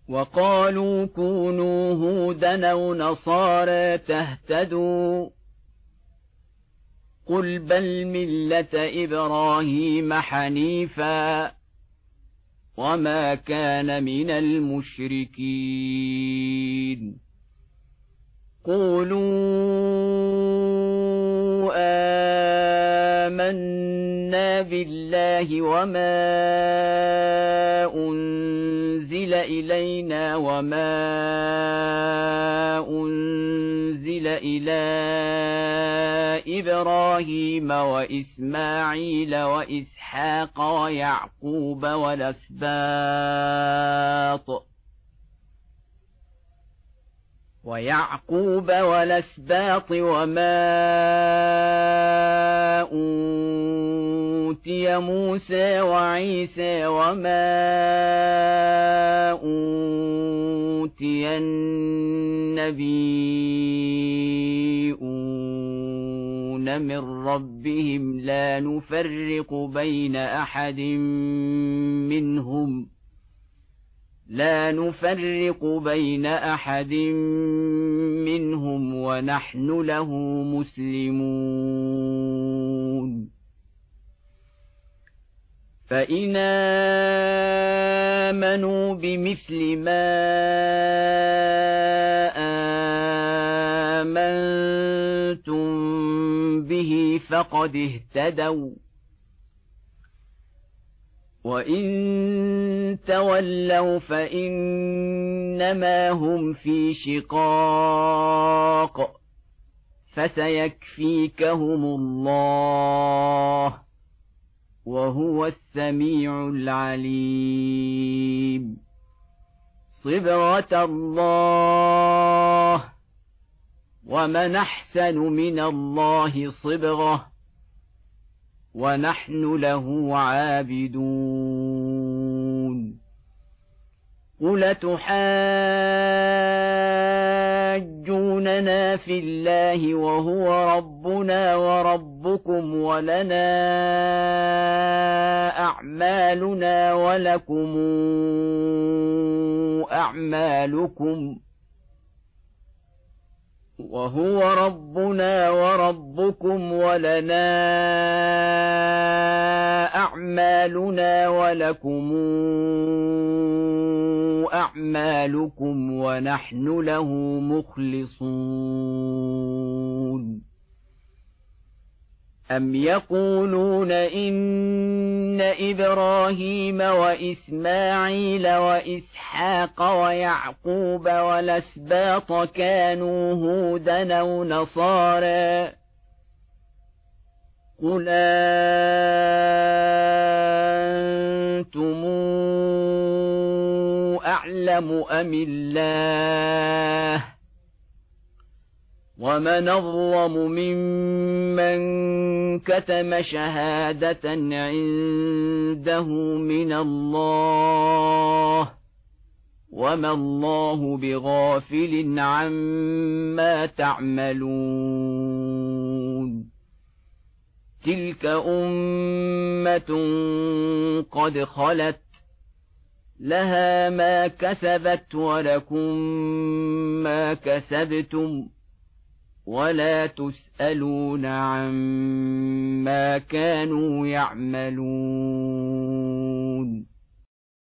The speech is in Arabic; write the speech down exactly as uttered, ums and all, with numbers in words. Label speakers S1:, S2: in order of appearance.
S1: وقالوا كونوا هودا أو نصارى تهتدوا قل بل ملة إبراهيم حنيفا وما كان من المشركين قولوا آمنا بالله وما أنزل إلينا وما أنزل إلى إبراهيم وإسماعيل وإسحاق ويعقوب والأسباط ويعقوب والأسباط وما أوتي موسى وعيسى وما أوتي النبيون من ربهم لا نفرق بين أحد منهم لا نفرق بين أحد منهم ونحن له مسلمون فإن آمنوا بمثل ما آمنتم به فقد اهتدوا وإن تولوا فإنما هم في شقاق فسيكفيكهم الله وهو السميع العليم صبغة الله ومن أحسن من الله صبغة ونحن له عابدون قل تحاجوننا في الله وهو ربنا وربكم ولنا أعمالنا ولكم أعمالكم وهو ربنا وربكم ولنا أعمالنا ولكم أعمالكم ونحن له مخلصون أم يقولون إن إبراهيم وإسماعيل وإسحاق ويعقوب والأسباط كانوا هودا أو نصارى قل أنتم أعلم أم الله ومن أظلم ممن كتم شهادة عنده من الله وما الله بغافل عما تعملون تلك أمة قد خلت لها ما كسبت ولكم ما كسبتم ولا تسألون عما كانوا يعملون